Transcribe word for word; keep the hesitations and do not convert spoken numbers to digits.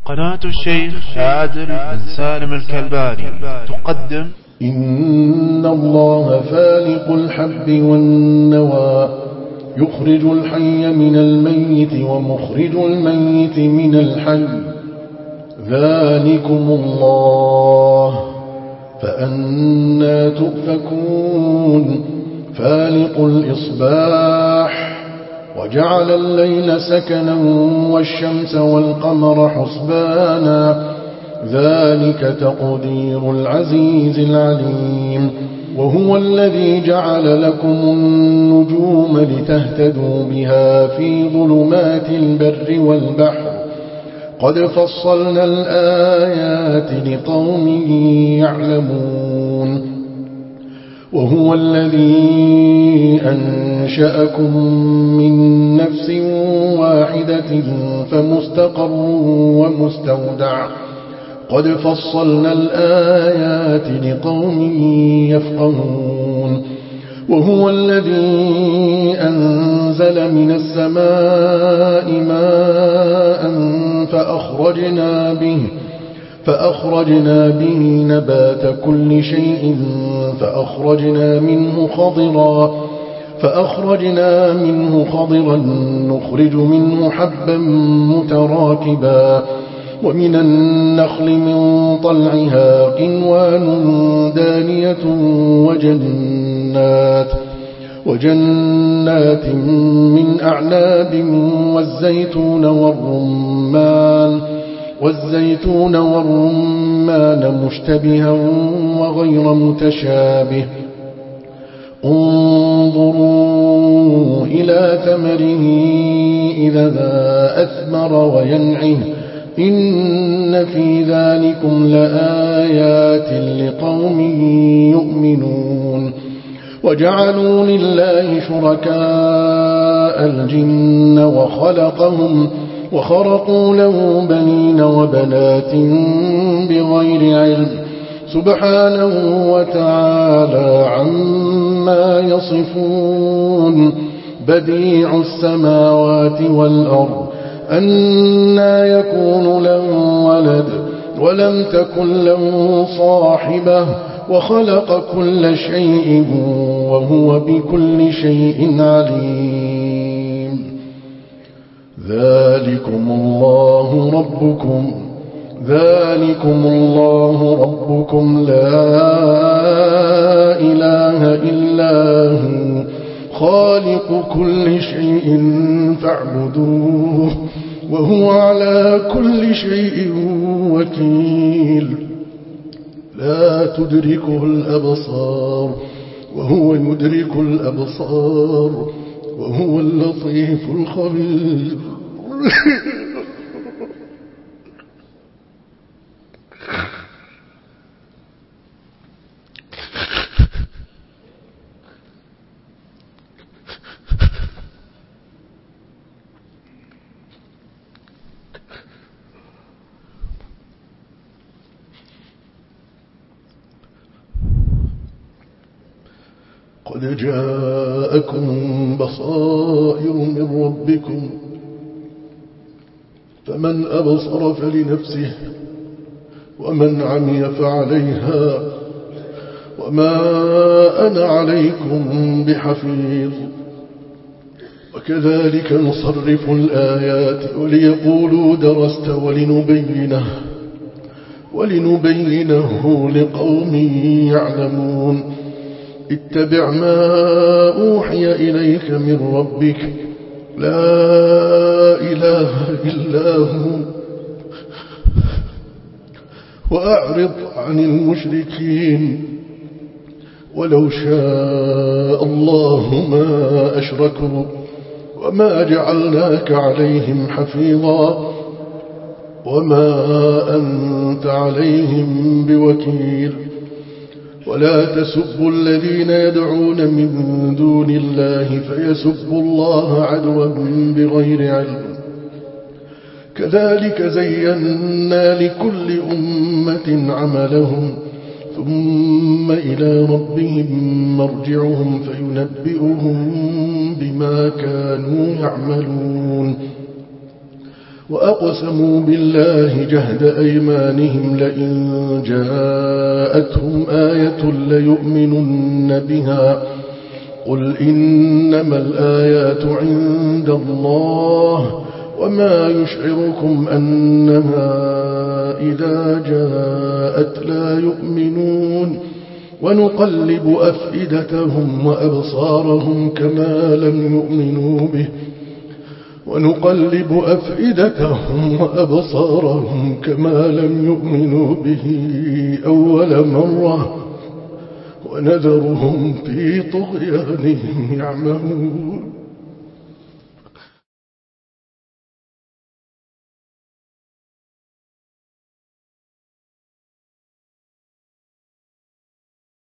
قناة الشيخ عادل بن سالم الكلباني تقدم إن الله فالق الحب والنوى يخرج الحي من الميت ومخرج الميت من الحي ذلكم الله فأنى تؤفكون فالق الإصباح وجعل الليل سكنا والشمس والقمر حسبانا ذلك تقدير العزيز العليم وهو الذي جعل لكم النجوم لتهتدوا بها في ظلمات البر والبحر قد فصلنا الآيات لقوم يعلمون وهو الذي أنشأكم من نفس واحدة فمستقر ومستودع قد فصلنا الآيات لقوم يفقهون وهو الذي أنزل من السماء ماء فأخرجنا به فأخرجنا به نبات كل شيء فأخرجنا منه خضرا فأخرجنا منه خضرا نخرج منه حبا متراكبا ومن النخل من طلعها قنوان دانية وجنات وجنات من أعناب والزيتون والرمان والزيتون والرمان مشتبها وغير متشابه انظروا إلى ثمره إذا أثمر وينعه إن في ذلكم لآيات لقوم يؤمنون وجعلوا لله شركاء الجن وخلقهم وخرقوا له بنين وبنات بغير علم سبحانه وتعالى عما يصفون بديع السماوات والأرض أنى يكون له ولد ولم تكن له صاحبة وخلق كل شيء وهو بكل شيء عليم ذلكم الله ربكم ذلكم الله ربكم لا إله إلا هو خالق كل شيء فاعبدوه وهو على كل شيء وكيل لا تدركه الأبصار وهو يدرك الأبصار وهو اللطيف الخبير قد جاءكم بصائر من ربكم فمن أبصر فلنفسه ومن عمي فعليها وما أنا عليكم بحفيظ وكذلك نصرف الآيات وليقولوا درست ولنبينه ولنبينه لقوم يعلمون اتبع ما أوحي إليك من ربك لا إله إلا هو وأعرض عن المشركين ولو شاء الله ما أشركوا وما جعلناك عليهم حفيظا وما أنت عليهم بوكيل ولا تسبوا الذين يدعون من دون الله فيسبوا الله عدوا بغير علم كذلك زينا لكل أمة عملهم ثم إلى ربهم مرجعهم فينبئهم بما كانوا يعملون وأقسموا بالله جهد أيمانهم لئن جاءتهم آية ليؤمنن بها قل إنما الآيات عند الله وما يشعركم أنها إذا جاءت لا يؤمنون ونقلب أفئدتهم وأبصارهم كما لم يؤمنوا به ونقلب أفئدتهم وأبصارهم كما لم يؤمنوا به أول مرة ونذرهم في طغيانهم يعمهون